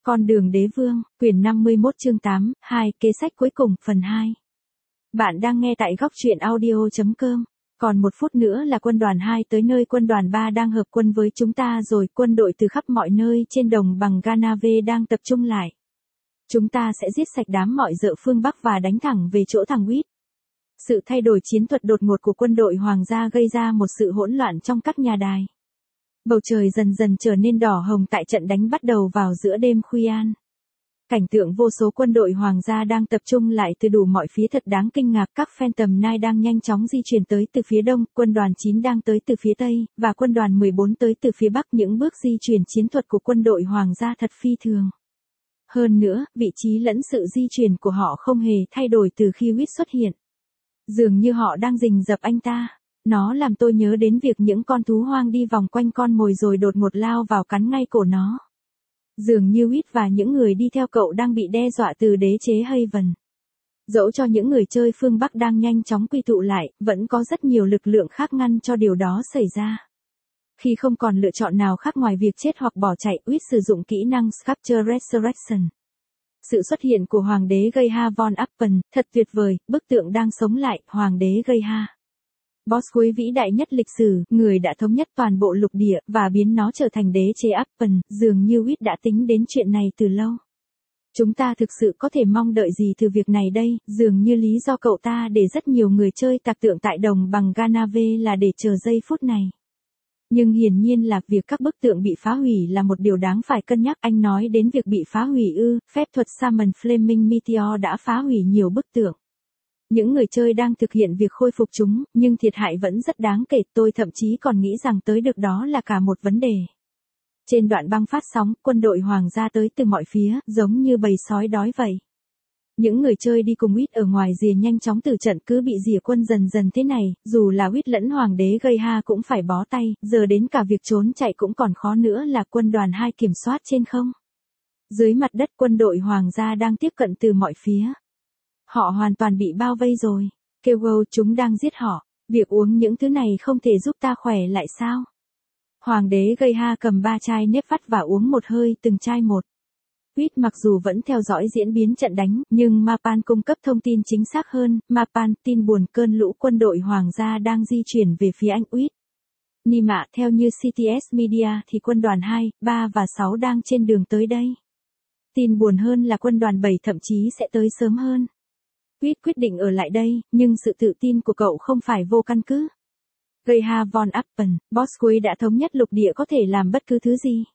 Con đường đế vương, quyển 51 chương 8, 2, kế sách cuối cùng, phần 2. Bạn đang nghe tại góc truyện audio.com. Còn một phút nữa là quân đoàn 2 tới nơi quân đoàn 3 đang hợp quân với chúng ta rồi, quân đội từ khắp mọi nơi trên đồng bằng Ganave đang tập trung lại. Chúng ta sẽ giết sạch đám mọi dợ phương Bắc và đánh thẳng về chỗ thằng Huyết. Sự thay đổi chiến thuật đột ngột của quân đội hoàng gia gây ra một sự hỗn loạn trong các nhà đài. Bầu trời dần dần trở nên đỏ hồng tại trận đánh bắt đầu vào giữa đêm khuya. Cảnh tượng vô số quân đội hoàng gia đang tập trung lại từ đủ mọi phía thật đáng kinh ngạc. Các Phantom Knight đang nhanh chóng di chuyển tới từ phía đông, quân đoàn 9 đang tới từ phía tây, và quân đoàn 14 tới từ phía bắc. Những bước di chuyển chiến thuật của quân đội hoàng gia thật phi thường. Hơn nữa, vị trí lẫn sự di chuyển của họ không hề thay đổi từ khi Huyết xuất hiện. Dường như họ đang rình rập anh ta. Nó làm tôi nhớ đến việc những con thú hoang đi vòng quanh con mồi rồi đột ngột lao vào cắn ngay cổ nó. Dường như Huyết và những người đi theo cậu đang bị đe dọa từ đế chế Haven. Dẫu cho những người chơi phương Bắc đang nhanh chóng quy tụ lại, vẫn có rất nhiều lực lượng khác ngăn cho điều đó xảy ra. Khi không còn lựa chọn nào khác ngoài việc chết hoặc bỏ chạy, Huyết sử dụng kỹ năng Sculpture Resurrection. Sự xuất hiện của Hoàng đế Geha von Appen, thật tuyệt vời, bức tượng đang sống lại, Hoàng đế Geha. Boss cuối vĩ đại nhất lịch sử, người đã thống nhất toàn bộ lục địa, và biến nó trở thành đế chế Appen, dường như Huyết đã tính đến chuyện này từ lâu. Chúng ta thực sự có thể mong đợi gì từ việc này đây, dường như lý do cậu ta để rất nhiều người chơi tạc tượng tại đồng bằng Ganave là để chờ giây phút này. Nhưng hiển nhiên là việc các bức tượng bị phá hủy là một điều đáng phải cân nhắc. Anh nói đến việc bị phá hủy ư, phép thuật Summon Flaming Meteor đã phá hủy nhiều bức tượng. Những người chơi đang thực hiện việc khôi phục chúng, nhưng thiệt hại vẫn rất đáng kể. Tôi thậm chí còn nghĩ rằng tới được đó là cả một vấn đề. Trên đoạn băng phát sóng, quân đội hoàng gia tới từ mọi phía, giống như bầy sói đói vậy. Những người chơi đi cùng Huyết ở ngoài rìa nhanh chóng từ trận, cứ bị rìa quân dần dần thế này, dù là Huyết lẫn Hoàng đế Geha cũng phải bó tay, giờ đến cả việc trốn chạy cũng còn khó nữa là quân đoàn 2 kiểm soát trên không. Dưới mặt đất quân đội hoàng gia đang tiếp cận từ mọi phía. Họ hoàn toàn bị bao vây rồi. Kêu wow, chúng đang giết họ. Việc uống những thứ này không thể giúp ta khỏe lại sao? Hoàng đế Geha cầm 3 chai nếp vắt và uống một hơi từng chai một. Huyết mặc dù vẫn theo dõi diễn biến trận đánh, nhưng Mapan cung cấp thông tin chính xác hơn. Mapan, tin buồn, cơn lũ quân đội hoàng gia đang di chuyển về phía anh Huyết. Nima, theo như CTS Media thì quân đoàn 2, 3 và 6 đang trên đường tới đây. Tin buồn hơn là quân đoàn 7 thậm chí sẽ tới sớm hơn. Huyết quyết định ở lại đây, nhưng sự tự tin của cậu không phải vô căn cứ. Geha von Appen, boss cuối đã thống nhất lục địa có thể làm bất cứ thứ gì.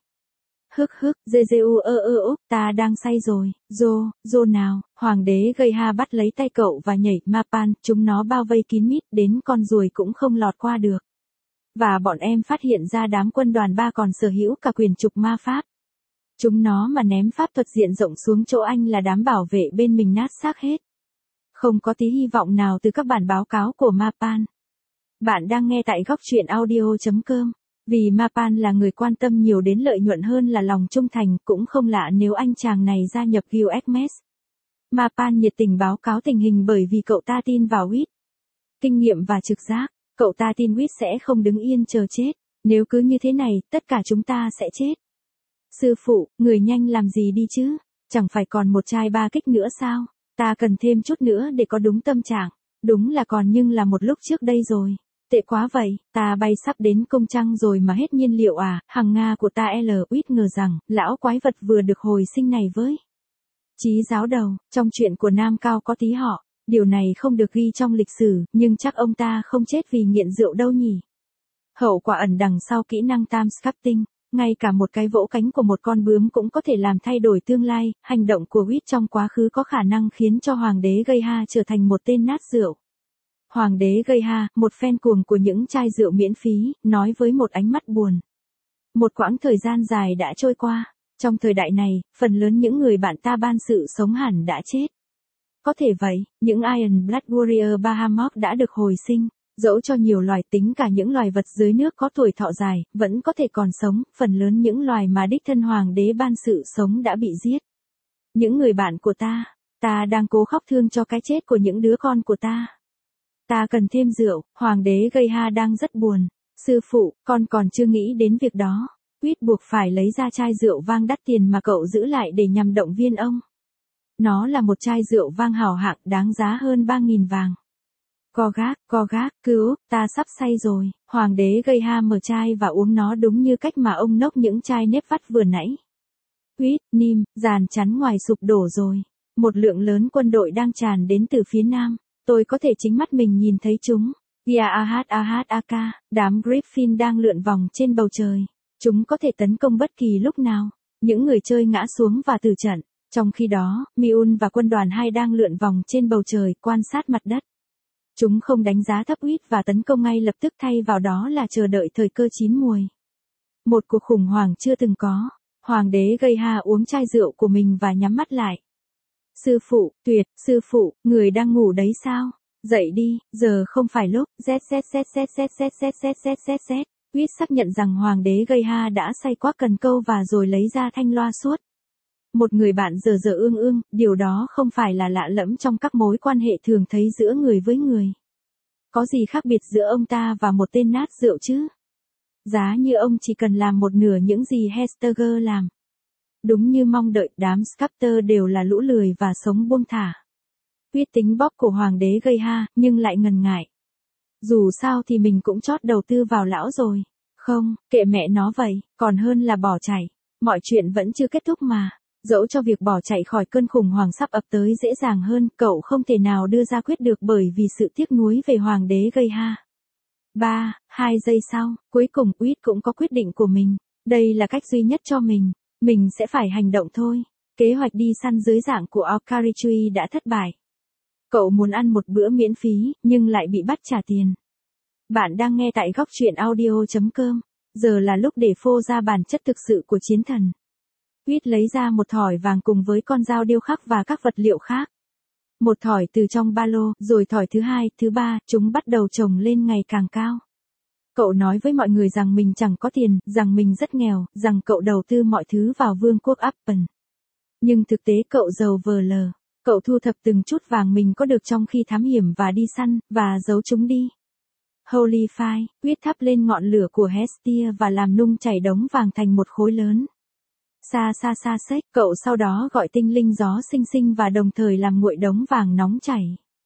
Jeju ta đang say rồi, Zo nào, Hoàng đế Geha bắt lấy tay cậu và nhảy. Mapan, chúng nó bao vây kín mít, đến con ruồi cũng không lọt qua được. Và bọn em phát hiện ra đám quân đoàn 3 còn sở hữu cả quyền trục ma pháp. Chúng nó mà ném pháp thuật diện rộng xuống chỗ anh là đám bảo vệ bên mình nát xác hết. Không có tí hy vọng nào từ các bản báo cáo của Mapan. Bạn đang nghe tại góc truyện audio.com. Vì Mapan là người quan tâm nhiều đến lợi nhuận hơn là lòng trung thành, cũng không lạ nếu anh chàng này gia nhập Guild Hermes. Mapan nhiệt tình báo cáo tình hình bởi vì cậu ta tin vào Huyết. Kinh nghiệm và trực giác, cậu ta tin Huyết sẽ không đứng yên chờ chết. Nếu cứ như thế này, tất cả chúng ta sẽ chết. Sư phụ, người nhanh làm gì đi chứ? Chẳng phải còn một chai 3 kích nữa sao? Ta cần thêm chút nữa để có đúng tâm trạng. Đúng là còn nhưng là một lúc trước đây rồi. Tệ quá vậy, ta bay sắp đến cung trăng rồi mà hết nhiên liệu à? Hằng Nga của ta Huyết ngờ rằng, lão quái vật vừa được hồi sinh này với chí giáo đầu, trong chuyện của Nam Cao có tí họ. Điều này không được ghi trong lịch sử, nhưng chắc ông ta không chết vì nghiện rượu đâu nhỉ. Hậu quả ẩn đằng sau kỹ năng time sculpting. Ngay cả một cái vỗ cánh của một con bướm cũng có thể làm thay đổi tương lai. Hành động của Huyết trong quá khứ có khả năng khiến cho Hoàng đế Geha trở thành một tên nát rượu. Hoàng đế Geha, một fan cuồng của những chai rượu miễn phí, nói với một ánh mắt buồn. Một quãng thời gian dài đã trôi qua. Trong thời đại này, phần lớn những người bạn ta ban sự sống hẳn đã chết. Có thể vậy, những Iron Blood Warrior Bahamut đã được hồi sinh. Dẫu cho nhiều loài, tính cả những loài vật dưới nước có tuổi thọ dài, vẫn có thể còn sống, phần lớn những loài mà đích thân hoàng đế ban sự sống đã bị giết. Những người bạn của ta đang cố khóc thương cho cái chết của những đứa con của ta. Ta cần thêm rượu. Hoàng đế Geha đang rất buồn. Sư phụ, con còn chưa nghĩ đến việc đó. Quýt buộc phải lấy ra chai rượu vang đắt tiền mà cậu giữ lại để nhằm động viên ông. Nó là một chai rượu vang hảo hạng đáng giá hơn 3.000 vàng. Co gác, cứu, ta sắp say rồi. Hoàng đế gây ha mở chai và uống nó đúng như cách mà ông nốc những chai nếp vắt vừa nãy. Quýt, Nim, giàn chắn ngoài sụp đổ rồi. Một lượng lớn quân đội đang tràn đến từ phía nam. Tôi có thể chính mắt mình nhìn thấy chúng. Ahak, đám Griffin đang lượn vòng trên bầu trời. Chúng có thể tấn công bất kỳ lúc nào. Những người chơi ngã xuống và tử trận. Trong khi đó, Miun và quân đoàn 2 đang lượn vòng trên bầu trời quan sát mặt đất. Chúng không đánh giá thấp Quýt và tấn công ngay lập tức, thay vào đó là chờ đợi thời cơ chín muồi. Một cuộc khủng hoảng chưa từng có. Hoàng đế gây ha uống chai rượu của mình và nhắm mắt lại. Sư phụ, người đang ngủ đấy sao? Dậy đi, giờ không phải lúc. Quýt xác nhận rằng hoàng đế gây ha đã say quá cần câu và rồi lấy ra thanh loa suốt. Một người bạn dở dở ương ương, điều đó không phải là lạ lẫm trong các mối quan hệ thường thấy giữa người với người. Có gì khác biệt giữa ông ta và một tên nát rượu chứ? Giá như ông chỉ cần làm một nửa những gì Hesteger làm. Đúng như mong đợi, đám Scepter đều là lũ lười và sống buông thả. Quýt tính bóp cổ hoàng đế gây ha, nhưng lại ngần ngại. Dù sao thì mình cũng chót đầu tư vào lão rồi. Không, kệ mẹ nó vậy, còn hơn là bỏ chạy. Mọi chuyện vẫn chưa kết thúc mà. Dẫu cho việc bỏ chạy khỏi cơn khủng hoảng sắp ập tới dễ dàng hơn, cậu không thể nào đưa ra quyết được bởi vì sự tiếc nuối về hoàng đế gây ha. 2 giây sau, cuối cùng Quýt cũng có quyết định của mình. Đây là cách duy nhất cho mình. Mình sẽ phải hành động thôi. Kế hoạch đi săn dưới dạng của Aokarichi đã thất bại. Cậu muốn ăn một bữa miễn phí, nhưng lại bị bắt trả tiền. Bạn đang nghe tại góc truyện audio.com. Giờ là lúc để phô ra bản chất thực sự của chiến thần. Quýt lấy ra một thỏi vàng cùng với con dao điêu khắc và các vật liệu khác. Một thỏi từ trong ba lô, rồi thỏi thứ hai, thứ ba, chúng bắt đầu chồng lên ngày càng cao. Cậu nói với mọi người rằng mình chẳng có tiền, rằng mình rất nghèo, rằng cậu đầu tư mọi thứ vào vương quốc Appen. Nhưng thực tế cậu giàu vờ lờ. Cậu thu thập từng chút vàng mình có được trong khi thám hiểm và đi săn, và giấu chúng đi. Holy Fire, Quýt thắp lên ngọn lửa của Hestia và làm nung chảy đống vàng thành một khối lớn. Xa xếch, cậu sau đó gọi tinh linh gió sinh sinh và đồng thời làm nguội đống vàng nóng chảy.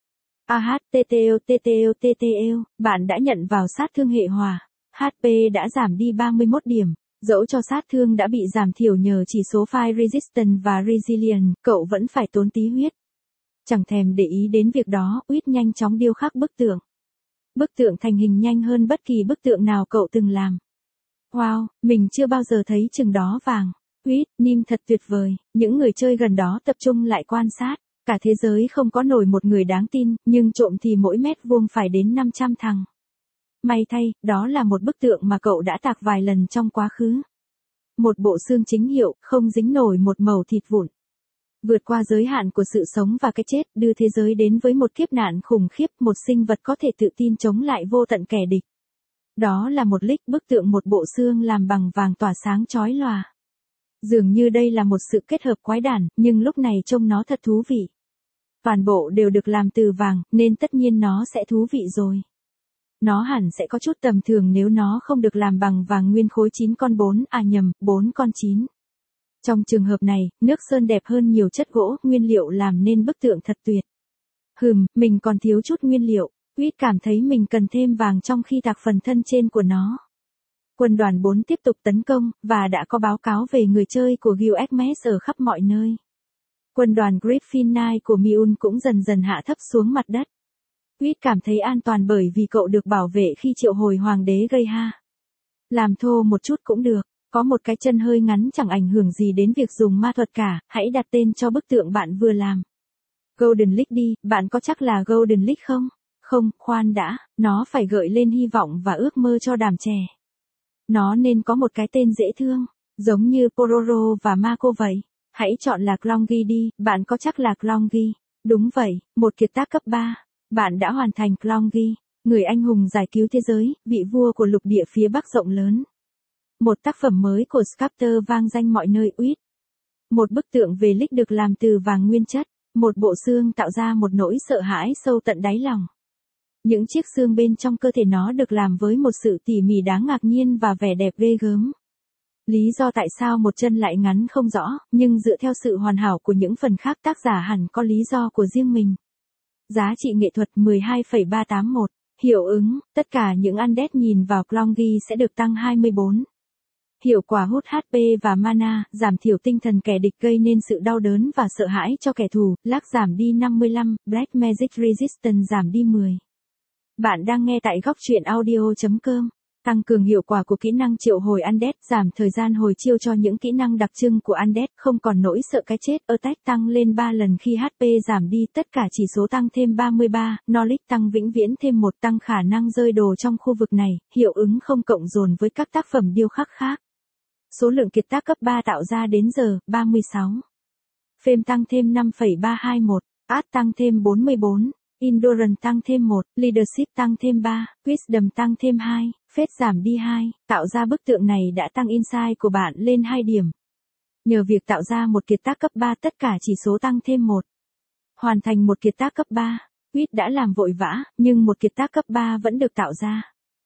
TTL, bạn đã nhận vào sát thương hệ hỏa. HP đã giảm đi 31 điểm. Dẫu cho sát thương đã bị giảm thiểu nhờ chỉ số Fire Resistance và Resilient, cậu vẫn phải tốn tí huyết. Chẳng thèm để ý đến việc đó, Quýt nhanh chóng điêu khắc bức tượng. Bức tượng thành hình nhanh hơn bất kỳ bức tượng nào cậu từng làm. Wow, mình chưa bao giờ thấy chừng đó vàng. Quýt, Nim thật tuyệt vời. Những người chơi gần đó tập trung lại quan sát. Cả thế giới không có nổi một người đáng tin, nhưng trộm thì mỗi mét vuông phải đến 500 thằng. May thay, đó là một bức tượng mà cậu đã tạc vài lần trong quá khứ. Một bộ xương chính hiệu, không dính nổi một mẩu thịt vụn. Vượt qua giới hạn của sự sống và cái chết, đưa thế giới đến với một kiếp nạn khủng khiếp, một sinh vật có thể tự tin chống lại vô tận kẻ địch. Đó là một bức tượng một bộ xương làm bằng vàng tỏa sáng chói lòa. Dường như đây là một sự kết hợp quái đản, nhưng lúc này trông nó thật thú vị. Toàn bộ đều được làm từ vàng, nên tất nhiên nó sẽ thú vị rồi. Nó hẳn sẽ có chút tầm thường nếu nó không được làm bằng vàng nguyên khối 4 con 9. Trong trường hợp này, nước sơn đẹp hơn nhiều chất gỗ, nguyên liệu làm nên bức tượng thật tuyệt. Mình còn thiếu chút nguyên liệu. Quýt cảm thấy mình cần thêm vàng trong khi tạc phần thân trên của nó. Quân đoàn 4 tiếp tục tấn công, và đã có báo cáo về người chơi của Guild Hermes ở khắp mọi nơi. Quân đoàn Griffin của Miun cũng dần dần hạ thấp xuống mặt đất. Quýt cảm thấy an toàn bởi vì cậu được bảo vệ khi triệu hồi hoàng đế gây ha. Làm thô một chút cũng được, có một cái chân hơi ngắn chẳng ảnh hưởng gì đến việc dùng ma thuật cả, hãy đặt tên cho bức tượng bạn vừa làm. Golden League đi, bạn có chắc là Golden League không? Không, khoan đã, nó phải gợi lên hy vọng và ước mơ cho đám trẻ. Nó nên có một cái tên dễ thương, giống như Pororo và Mako vậy. Hãy chọn là Klongi đi, bạn có chắc là Klongi? Đúng vậy, một kiệt tác cấp 3. Bạn đã hoàn thành Klongi, người anh hùng giải cứu thế giới, vị vua của lục địa phía Bắc rộng lớn. Một tác phẩm mới của Sculptor vang danh mọi nơi. Quýt. Một bức tượng về Lick được làm từ vàng nguyên chất, một bộ xương tạo ra một nỗi sợ hãi sâu tận đáy lòng. Những chiếc xương bên trong cơ thể nó được làm với một sự tỉ mỉ đáng ngạc nhiên và vẻ đẹp ghê gớm. Lý do tại sao một chân lại ngắn không rõ, nhưng dựa theo sự hoàn hảo của những phần khác tác giả hẳn có lý do của riêng mình. Giá trị nghệ thuật 12,381. Hiệu ứng, tất cả những undead nhìn vào Clongy sẽ được tăng 24. Hiệu quả hút HP và mana, giảm thiểu tinh thần kẻ địch gây nên sự đau đớn và sợ hãi cho kẻ thù, lag giảm đi 55, Black Magic Resistance giảm đi 10. Bạn đang nghe tại góc truyện audio.com. Tăng cường hiệu quả của kỹ năng triệu hồi undead, giảm thời gian hồi chiêu cho những kỹ năng đặc trưng của undead, không còn nỗi sợ cái chết. Attack tăng lên 3 lần khi HP giảm đi, tất cả chỉ số tăng thêm 33, Knowledge tăng vĩnh viễn thêm 1, tăng khả năng rơi đồ trong khu vực này, hiệu ứng không cộng dồn với các tác phẩm điêu khắc khác. Số lượng kiệt tác cấp 3 tạo ra đến giờ, 36. Fame tăng thêm 5,321, Art tăng thêm 44. Endurance tăng thêm 1, Leadership tăng thêm 3, Wisdom tăng thêm 2, Faith giảm đi 2, tạo ra bức tượng này đã tăng insight của bạn lên 2 điểm. Nhờ việc tạo ra một kiệt tác cấp 3 tất cả chỉ số tăng thêm 1. Hoàn thành một kiệt tác cấp 3, Quýt đã làm vội vã, nhưng một kiệt tác cấp 3 vẫn được tạo ra.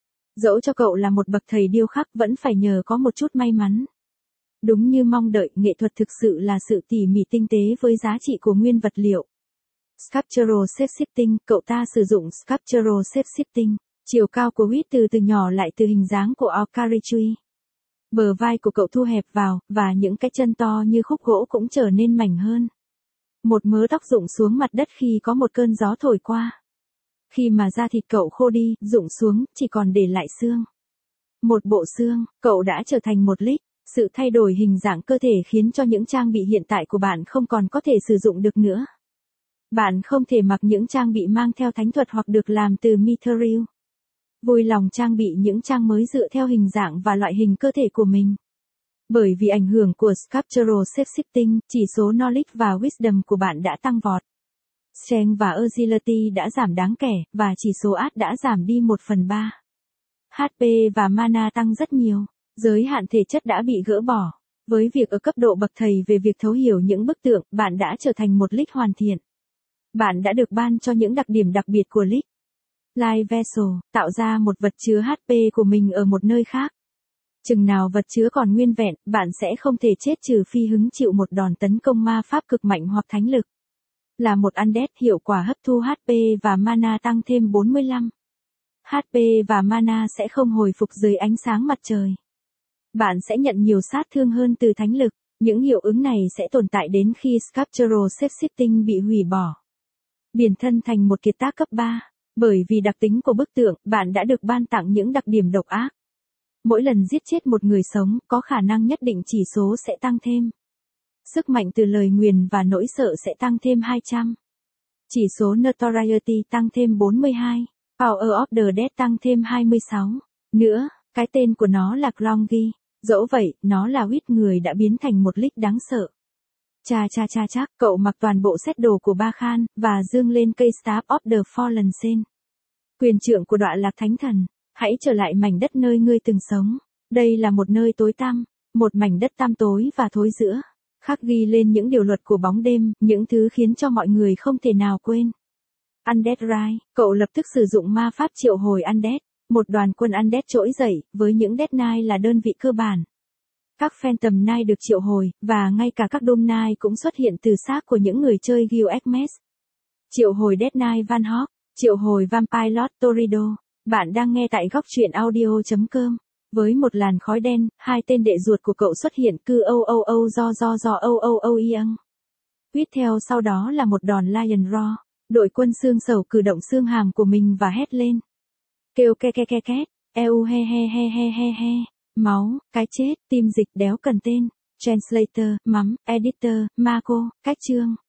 Dẫu cho cậu là một bậc thầy điêu khắc vẫn phải nhờ có một chút may mắn. Đúng như mong đợi, nghệ thuật thực sự là sự tỉ mỉ tinh tế với giá trị của nguyên vật liệu. Sculptural Shape-shifting, cậu ta sử dụng Sculptural Shape-shifting. Chiều cao của Wit từ nhỏ lại từ hình dáng của Okaritui. Bờ vai của cậu thu hẹp vào, và những cái chân to như khúc gỗ cũng trở nên mảnh hơn. Một mớ tóc rụng xuống mặt đất khi có một cơn gió thổi qua. Khi mà da thịt cậu khô đi, rụng xuống, chỉ còn để lại xương. Một bộ xương, cậu đã trở thành một Lich. Sự thay đổi hình dạng cơ thể khiến cho những trang bị hiện tại của bạn không còn có thể sử dụng được nữa. Bạn không thể mặc những trang bị mang theo thánh thuật hoặc được làm từ Mithril. Vui lòng trang bị những trang mới dựa theo hình dạng và loại hình cơ thể của mình. Bởi vì ảnh hưởng của Sculptural Shape-shifting, chỉ số Knowledge và Wisdom của bạn đã tăng vọt. Strength và Agility đã giảm đáng kể, và chỉ số Art đã giảm đi 1/3. HP và Mana tăng rất nhiều. Giới hạn thể chất đã bị gỡ bỏ. Với việc ở cấp độ bậc thầy về việc thấu hiểu những bức tượng, bạn đã trở thành một Lich hoàn thiện. Bạn đã được ban cho những đặc điểm đặc biệt của Lich. Life Vessel, tạo ra một vật chứa HP của mình ở một nơi khác. Chừng nào vật chứa còn nguyên vẹn, bạn sẽ không thể chết trừ phi hứng chịu một đòn tấn công ma pháp cực mạnh hoặc thánh lực. Là một undead, hiệu quả hấp thu HP và mana tăng thêm 45. HP và mana sẽ không hồi phục dưới ánh sáng mặt trời. Bạn sẽ nhận nhiều sát thương hơn từ thánh lực. Những hiệu ứng này sẽ tồn tại đến khi Sculptural Shape-shifting bị hủy bỏ. Biến thân thành một kiệt tác cấp 3. Bởi vì đặc tính của bức tượng, bạn đã được ban tặng những đặc điểm độc ác. Mỗi lần giết chết một người sống, có khả năng nhất định chỉ số sẽ tăng thêm. Sức mạnh từ lời nguyền và nỗi sợ sẽ tăng thêm 200. Chỉ số Notoriety tăng thêm 42. Power of the Dead tăng thêm 26. Nữa, cái tên của nó là Clongy. Dẫu vậy, nó là Wit người đã biến thành một Lich đáng sợ. Chắc, cậu mặc toàn bộ set đồ của Ba Khan, và dương lên cây Staff of the Fallen Sen. Quyền trượng của Đọa Lạc Thánh Thần, hãy trở lại mảnh đất nơi ngươi từng sống. Đây là một nơi tối tăm, một mảnh đất tăm tối và thối rữa. Khắc ghi lên những điều luật của bóng đêm, những thứ khiến cho mọi người không thể nào quên. Undead Rise, cậu lập tức sử dụng ma pháp triệu hồi Undead. Một đoàn quân Undead trỗi dậy, với những Dead Knight là đơn vị cơ bản. Các Phantom Knight được triệu hồi, và ngay cả các Doom Knight cũng xuất hiện từ xác của những người chơi Guild Xmas. Triệu hồi Dead Knight Van Hawk, triệu hồi Vampire Lord Torido. Bạn đang nghe tại góc truyện audio.com. Với một làn khói đen, hai tên đệ ruột của cậu xuất hiện cứ do iang. Tiếp theo sau đó là một đòn Lion Roar. Đội quân xương sầu cử động xương hàm của mình và hét lên. Kêu ke ke ke két, he. Máu, cái chết, tim dịch đéo cần tên. Translator, mắm, editor, Marco, cách chương.